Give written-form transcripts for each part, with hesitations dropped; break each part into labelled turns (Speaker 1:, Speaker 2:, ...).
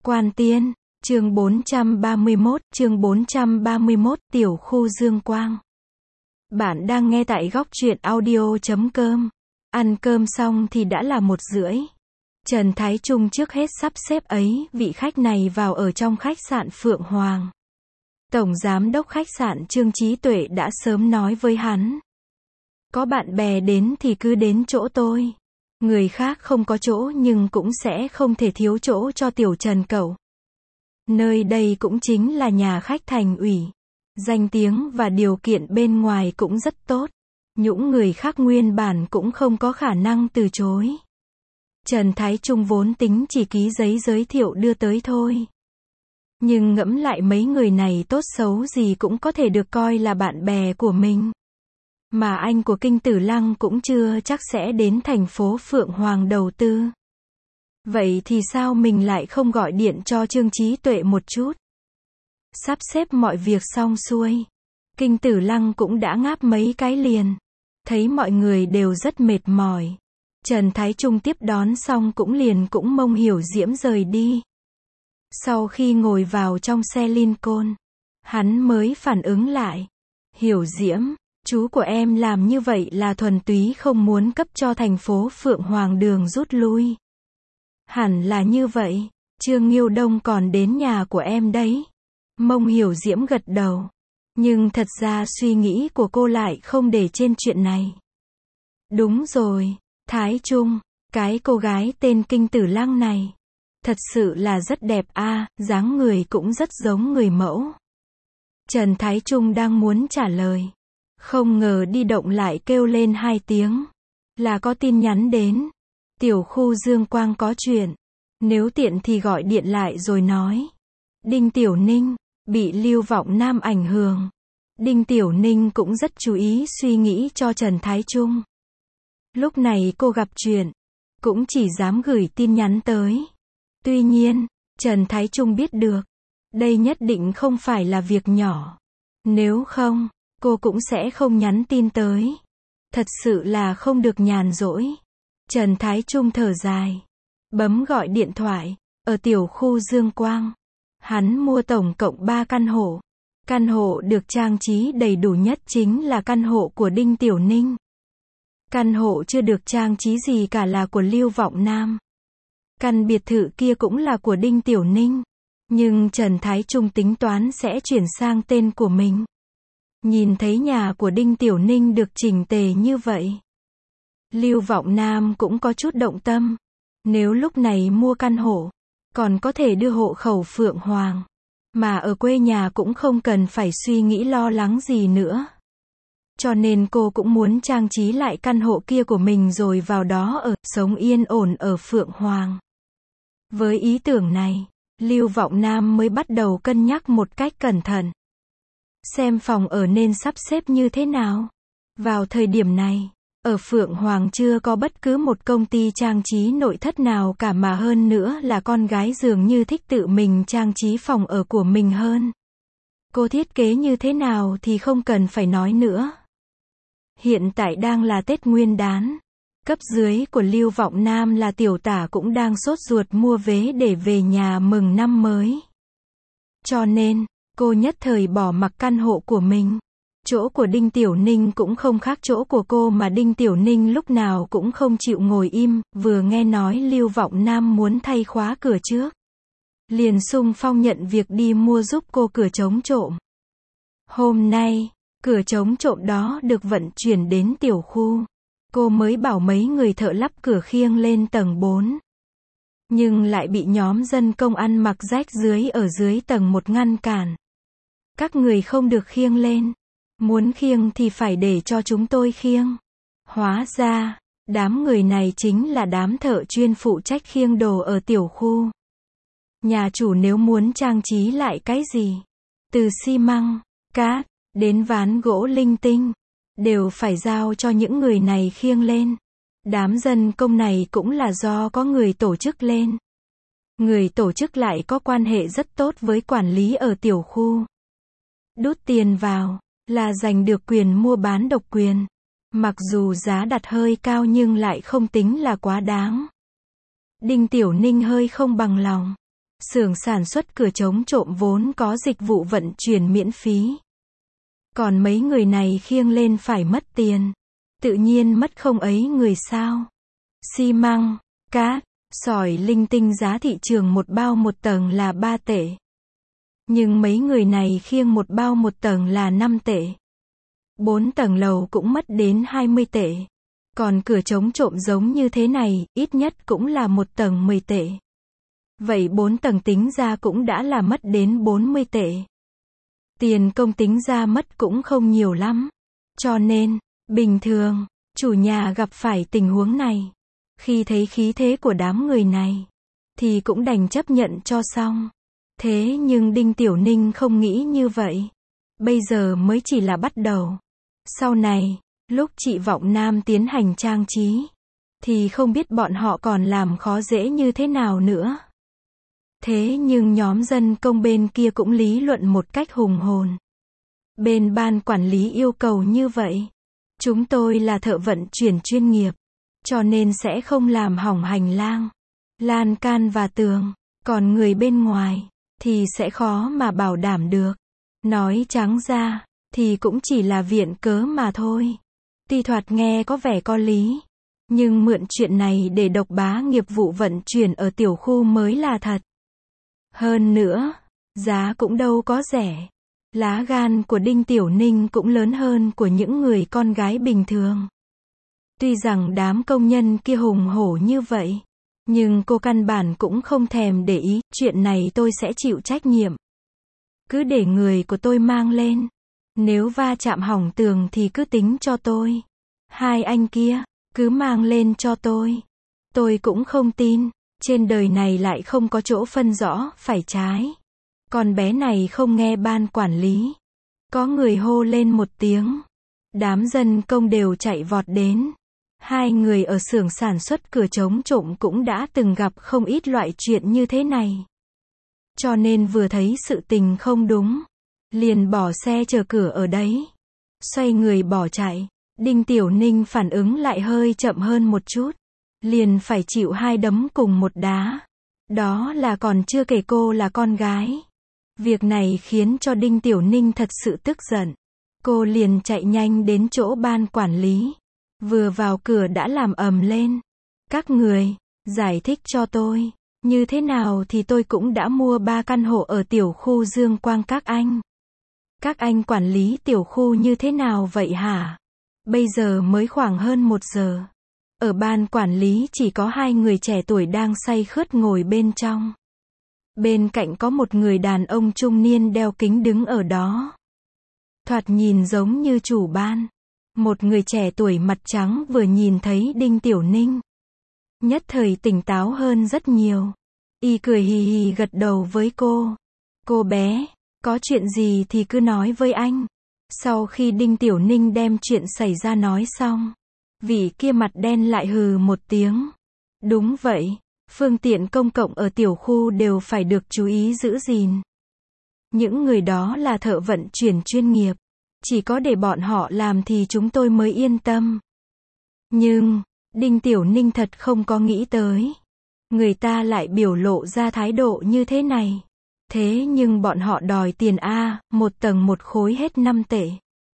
Speaker 1: Quan Tiên, chương 431, Tiểu khu Dương Quang. Bạn đang nghe tại góc truyện audio.com. Ăn cơm xong thì đã là 1:30. Trần Thái Trung trước hết sắp xếp ấy vị khách này vào ở trong khách sạn Phượng Hoàng. Tổng giám đốc khách sạn Trương Chí Tuệ đã sớm nói với hắn. Có bạn bè đến thì cứ đến chỗ tôi. Người khác không có chỗ nhưng cũng sẽ không thể thiếu chỗ cho tiểu Trần cậu. Nơi đây cũng chính là nhà khách thành ủy. Danh tiếng và điều kiện bên ngoài cũng rất tốt. Những người khác nguyên bản cũng không có khả năng từ chối. Trần Thái Trung vốn tính chỉ ký giấy giới thiệu đưa tới thôi. Nhưng ngẫm lại mấy người này tốt xấu gì cũng có thể được coi là bạn bè của mình. Mà anh của Kinh Tử Lăng cũng chưa chắc sẽ đến thành phố Phượng Hoàng đầu tư. Vậy thì sao mình lại không gọi điện cho Trương Chí Tuệ một chút? Sắp xếp mọi việc xong xuôi. Kinh Tử Lăng cũng đã ngáp mấy cái liền. Thấy mọi người đều rất mệt mỏi. Trần Thái Trung tiếp đón xong cũng mông Hiểu Diễm rời đi. Sau khi ngồi vào trong xe Lincoln, hắn mới phản ứng lại. Hiểu Diễm, chú của em làm như vậy là thuần túy không muốn cấp cho thành phố Phượng Hoàng đường rút lui. Hẳn là như vậy, Trương Nghiêu Đông còn đến nhà của em đấy. Mông Hiểu Diễm gật đầu. Nhưng thật ra suy nghĩ của cô lại không để trên chuyện này. Đúng rồi, Thái Trung, cái cô gái tên Kinh Tử Lăng này. Thật sự là rất đẹp a, dáng người cũng rất giống người mẫu. Trần Thái Trung đang muốn trả lời. Không ngờ di động lại kêu lên 2 tiếng. Là có tin nhắn đến. Tiểu khu Dương Quang có chuyện. Nếu tiện thì gọi điện lại rồi nói. Đinh Tiểu Ninh, bị Lưu Vọng Nam ảnh hưởng. Đinh Tiểu Ninh cũng rất chú ý suy nghĩ cho Trần Thái Trung. Lúc này cô gặp chuyện. Cũng chỉ dám gửi tin nhắn tới. Tuy nhiên, Trần Thái Trung biết được. Đây nhất định không phải là việc nhỏ. Nếu không, cô cũng sẽ không nhắn tin tới. Thật sự là không được nhàn rỗi. Trần Thái Trung thở dài. Bấm gọi điện thoại. Ở tiểu khu Dương Quang. Hắn mua tổng cộng 3 căn hộ. Căn hộ được trang trí đầy đủ nhất chính là căn hộ của Đinh Tiểu Ninh. Căn hộ chưa được trang trí gì cả là của Lưu Vọng Nam. Căn biệt thự kia cũng là của Đinh Tiểu Ninh. Nhưng Trần Thái Trung tính toán sẽ chuyển sang tên của mình. Nhìn thấy nhà của Đinh Tiểu Ninh được chỉnh tề như vậy. Lưu Vọng Nam cũng có chút động tâm. Nếu lúc này mua căn hộ, còn có thể đưa hộ khẩu Phượng Hoàng. Mà ở quê nhà cũng không cần phải suy nghĩ lo lắng gì nữa. Cho nên cô cũng muốn trang trí lại căn hộ kia của mình rồi vào đó ở, sống yên ổn ở Phượng Hoàng. Với ý tưởng này, Lưu Vọng Nam mới bắt đầu cân nhắc một cách cẩn thận. Xem phòng ở nên sắp xếp như thế nào. Vào thời điểm này, ở Phượng Hoàng chưa có bất cứ một công ty trang trí nội thất nào cả mà hơn nữa là con gái dường như thích tự mình trang trí phòng ở của mình hơn. Cô thiết kế như thế nào thì không cần phải nói nữa. Hiện tại đang là Tết Nguyên Đán. Cấp dưới của Lưu Vọng Nam là Tiểu Tả cũng đang sốt ruột mua vé để về nhà mừng năm mới. Cho nên, cô nhất thời bỏ mặc căn hộ của mình. Chỗ của Đinh Tiểu Ninh cũng không khác chỗ của cô mà Đinh Tiểu Ninh lúc nào cũng không chịu ngồi im, vừa nghe nói Lưu Vọng Nam muốn thay khóa cửa trước. Liền xung phong nhận việc đi mua giúp cô cửa chống trộm. Hôm nay, cửa chống trộm đó được vận chuyển đến tiểu khu. Cô mới bảo mấy người thợ lắp cửa khiêng lên tầng 4. Nhưng lại bị nhóm dân công ăn mặc rách rưới ở dưới tầng 1 ngăn cản. Các người không được khiêng lên. Muốn khiêng thì phải để cho chúng tôi khiêng. Hóa ra, đám người này chính là đám thợ chuyên phụ trách khiêng đồ ở tiểu khu. Nhà chủ nếu muốn trang trí lại cái gì, từ xi măng, cát, đến ván gỗ linh tinh, đều phải giao cho những người này khiêng lên. Đám dân công này cũng là do có người tổ chức lên. Người tổ chức lại có quan hệ rất tốt với quản lý ở tiểu khu. Đút tiền vào, là giành được quyền mua bán độc quyền. Mặc dù giá đặt hơi cao nhưng lại không tính là quá đáng. Đinh Tiểu Ninh hơi không bằng lòng. Xưởng sản xuất cửa chống trộm vốn có dịch vụ vận chuyển miễn phí. Còn mấy người này khiêng lên phải mất tiền. Tự nhiên mất không ấy người sao. Xi măng, cát, sỏi linh tinh giá thị trường một bao một tầng là 3 tệ. Nhưng mấy người này khiêng một bao một tầng là 5 tệ. 4 tầng lầu cũng mất đến 20 tệ. Còn cửa chống trộm giống như thế này, ít nhất cũng là một tầng 10 tệ. Vậy 4 tầng tính ra cũng đã là mất đến 40 tệ. Tiền công tính ra mất cũng không nhiều lắm. Cho nên, bình thường, chủ nhà gặp phải tình huống này, khi thấy khí thế của đám người này, thì cũng đành chấp nhận cho xong. Thế nhưng Đinh Tiểu Ninh không nghĩ như vậy. Bây giờ mới chỉ là bắt đầu. Sau này, lúc chị Vọng Nam tiến hành trang trí, thì không biết bọn họ còn làm khó dễ như thế nào nữa. Thế nhưng nhóm dân công bên kia cũng lý luận một cách hùng hồn. Bên ban quản lý yêu cầu như vậy. Chúng tôi là thợ vận chuyển chuyên nghiệp, cho nên sẽ không làm hỏng hành lang, lan can và tường. Còn người bên ngoài, thì sẽ khó mà bảo đảm được. Nói trắng ra, thì cũng chỉ là viện cớ mà thôi. Tuy thoạt nghe có vẻ có lý, nhưng mượn chuyện này để độc bá nghiệp vụ vận chuyển ở tiểu khu mới là thật. Hơn nữa, giá cũng đâu có rẻ. Lá gan của Đinh Tiểu Ninh cũng lớn hơn của những người con gái bình thường. Tuy rằng đám công nhân kia hùng hổ như vậy, nhưng cô căn bản cũng không thèm để ý, chuyện này tôi sẽ chịu trách nhiệm. Cứ để người của tôi mang lên. Nếu va chạm hỏng tường thì cứ tính cho tôi. Hai anh kia, cứ mang lên cho tôi. Tôi cũng không tin, trên đời này lại không có chỗ phân rõ, phải trái. Con bé này không nghe ban quản lý. Có người hô lên một tiếng. Đám dân công đều chạy vọt đến. Hai người ở xưởng sản xuất cửa chống trộm cũng đã từng gặp không ít loại chuyện như thế này. Cho nên vừa thấy sự tình không đúng, liền bỏ xe chờ cửa ở đấy. Xoay người bỏ chạy. Đinh Tiểu Ninh phản ứng lại hơi chậm hơn một chút. Liền phải chịu 2 đấm cùng một đá. Đó là còn chưa kể cô là con gái. Việc này khiến cho Đinh Tiểu Ninh thật sự tức giận. Cô liền chạy nhanh đến chỗ ban quản lý. Vừa vào cửa đã làm ầm lên. Các người, giải thích cho tôi. Như thế nào thì tôi cũng đã mua 3 căn hộ ở tiểu khu Dương Quang các anh. Các anh quản lý tiểu khu như thế nào vậy hả? Bây giờ mới khoảng hơn 1 giờ. Ở ban quản lý chỉ có 2 người trẻ tuổi đang say khướt ngồi bên trong. Bên cạnh có một người đàn ông trung niên đeo kính đứng ở đó. Thoạt nhìn giống như chủ ban. Một người trẻ tuổi mặt trắng vừa nhìn thấy Đinh Tiểu Ninh, nhất thời tỉnh táo hơn rất nhiều. Y cười hì hì gật đầu với cô. Cô bé, có chuyện gì thì cứ nói với anh. Sau khi Đinh Tiểu Ninh đem chuyện xảy ra nói xong, vị kia mặt đen lại hừ một tiếng. Đúng vậy, phương tiện công cộng ở tiểu khu đều phải được chú ý giữ gìn. Những người đó là thợ vận chuyển chuyên nghiệp. Chỉ có để bọn họ làm thì chúng tôi mới yên tâm. Nhưng, Đinh Tiểu Ninh thật không có nghĩ tới. Người ta lại biểu lộ ra thái độ như thế này. Thế nhưng bọn họ đòi tiền A, 1 tầng 1 khối hết 5 tệ.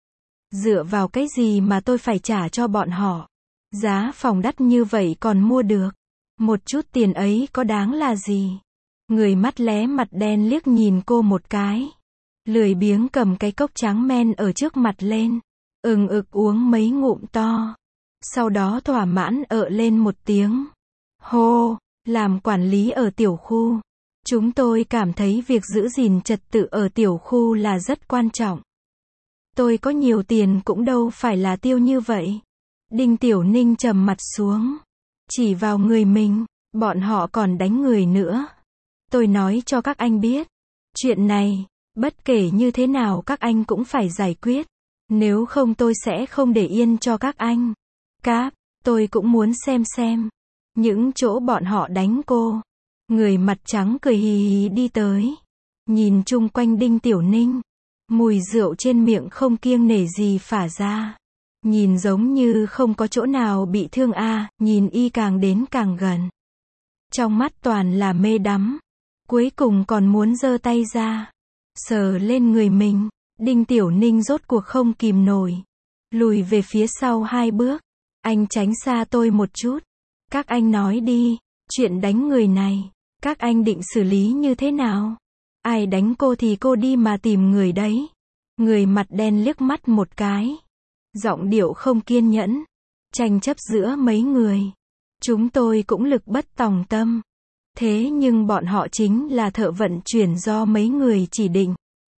Speaker 1: Dựa vào cái gì mà tôi phải trả cho bọn họ? Giá phòng đắt như vậy còn mua được. Một chút tiền ấy có đáng là gì? Người mắt lé mặt đen liếc nhìn cô một cái. Lười biếng cầm cái cốc trắng men ở trước mặt lên. Ực uống mấy ngụm to. Sau đó thỏa mãn ợ lên một tiếng. Hô, làm quản lý ở tiểu khu. Chúng tôi cảm thấy việc giữ gìn trật tự ở tiểu khu là rất quan trọng. Tôi có nhiều tiền cũng đâu phải là tiêu như vậy. Đinh Tiểu Ninh trầm mặt xuống. Chỉ vào người mình, bọn họ còn đánh người nữa. Tôi nói cho các anh biết. Chuyện này, bất kể như thế nào các anh cũng phải giải quyết. Nếu không tôi sẽ không để yên cho các anh. Cáp, tôi cũng muốn xem. Những chỗ bọn họ đánh cô. Người mặt trắng cười hì hì đi tới. Nhìn chung quanh Đinh Tiểu Ninh. Mùi rượu trên miệng không kiêng nể gì phả ra. Nhìn giống như không có chỗ nào bị thương a, nhìn y càng đến càng gần. Trong mắt toàn là mê đắm. Cuối cùng còn muốn giơ tay ra, sờ lên người mình. Đinh Tiểu Ninh rốt cuộc không kìm nổi, lùi về phía sau 2 bước. Anh tránh xa tôi một chút. Các anh nói đi, chuyện đánh người này, các anh định xử lý như thế nào? Ai đánh cô thì cô đi mà tìm người đấy. Người mặt đen liếc mắt một cái, giọng điệu không kiên nhẫn. Tranh chấp giữa mấy người, chúng tôi cũng lực bất tòng tâm. Thế nhưng bọn họ chính là thợ vận chuyển do mấy người chỉ định.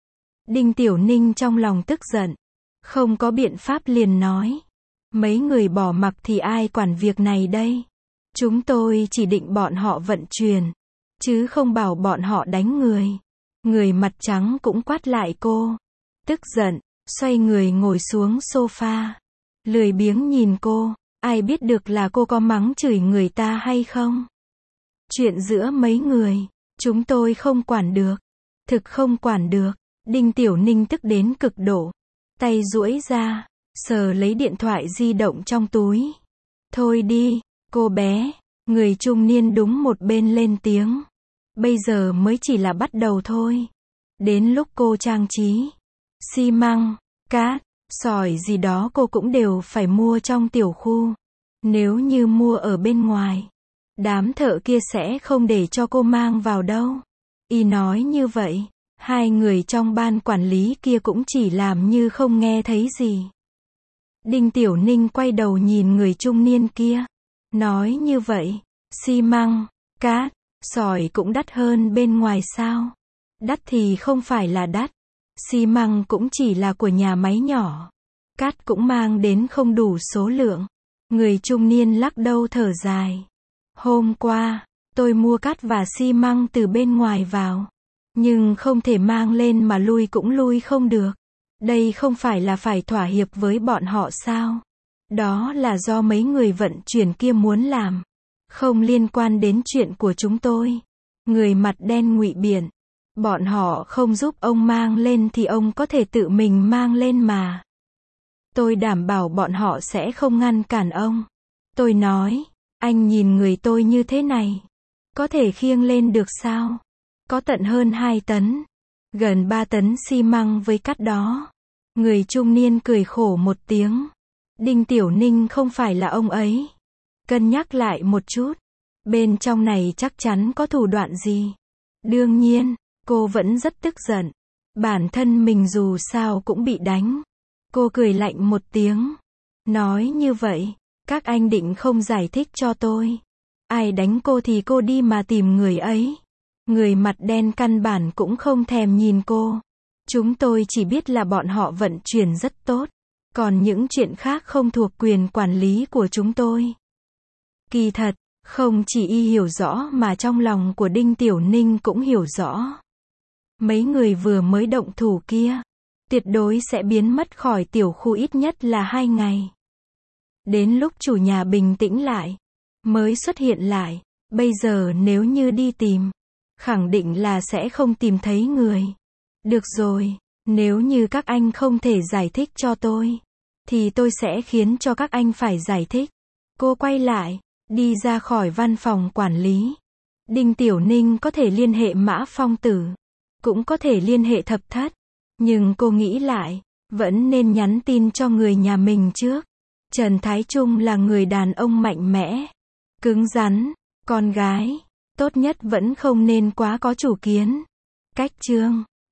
Speaker 1: Đinh Tiểu Ninh trong lòng tức giận, không có biện pháp liền nói. Mấy người bỏ mặc thì ai quản việc này đây? Chúng tôi chỉ định bọn họ vận chuyển, chứ không bảo bọn họ đánh người. Người mặt trắng cũng quát lại cô. Tức giận, xoay người ngồi xuống sofa. Lười biếng nhìn cô, ai biết được là cô có mắng chửi người ta hay không? Chuyện giữa mấy người, chúng tôi không quản được. Thực không quản được. Đinh Tiểu Ninh tức đến cực độ. Tay duỗi ra, sờ lấy điện thoại di động trong túi. Thôi đi, cô bé. Người trung niên đúng một bên lên tiếng. Bây giờ mới chỉ là bắt đầu thôi. Đến lúc cô trang trí xi măng, cát, sỏi gì đó cô cũng đều phải mua trong tiểu khu. Nếu như mua ở bên ngoài, đám thợ kia sẽ không để cho cô mang vào đâu. Y nói như vậy, 2 người trong ban quản lý kia cũng chỉ làm như không nghe thấy gì. Đinh Tiểu Ninh quay đầu nhìn người trung niên kia. Nói như vậy, xi măng, cát, sỏi cũng đắt hơn bên ngoài sao? Đắt thì không phải là đắt. Xi măng cũng chỉ là của nhà máy nhỏ. Cát cũng mang đến không đủ số lượng. Người trung niên lắc đầu thở dài. Hôm qua, tôi mua cát và xi măng từ bên ngoài vào. Nhưng không thể mang lên mà lui cũng lui không được. Đây không phải là phải thỏa hiệp với bọn họ sao? Đó là do mấy người vận chuyển kia muốn làm. Không liên quan đến chuyện của chúng tôi. Người mặt đen ngụy biện. Bọn họ không giúp ông mang lên thì ông có thể tự mình mang lên mà. Tôi đảm bảo bọn họ sẽ không ngăn cản ông. Tôi nói, anh nhìn người tôi như thế này, có thể khiêng lên được sao? Có tận hơn 2 tấn, gần 3 tấn xi măng với cát đó. Người trung niên cười khổ một tiếng. Đinh Tiểu Ninh không phải là ông ấy. Cân nhắc lại một chút. Bên trong này chắc chắn có thủ đoạn gì. Đương nhiên, cô vẫn rất tức giận. Bản thân mình dù sao cũng bị đánh. Cô cười lạnh một tiếng. Nói như vậy, các anh định không giải thích cho tôi. Ai đánh cô thì cô đi mà tìm người ấy. Người mặt đen căn bản cũng không thèm nhìn cô. Chúng tôi chỉ biết là bọn họ vận chuyển rất tốt. Còn những chuyện khác không thuộc quyền quản lý của chúng tôi. Kỳ thật, không chỉ y hiểu rõ mà trong lòng của Đinh Tiểu Ninh cũng hiểu rõ. Mấy người vừa mới động thủ kia, tuyệt đối sẽ biến mất khỏi tiểu khu ít nhất là 2 ngày. Đến lúc chủ nhà bình tĩnh lại, mới xuất hiện lại. Bây giờ nếu như đi tìm, khẳng định là sẽ không tìm thấy người. Được rồi, nếu như các anh không thể giải thích cho tôi, thì tôi sẽ khiến cho các anh phải giải thích. Cô quay lại, đi ra khỏi văn phòng quản lý. Đinh Tiểu Ninh có thể liên hệ Mã Phong Tử, cũng có thể liên hệ Thập Thất. Nhưng cô nghĩ lại, vẫn nên nhắn tin cho người nhà mình trước. Trần Thái Trung là người đàn ông mạnh mẽ, cứng rắn, con gái, tốt nhất vẫn không nên quá có chủ kiến. Cách chương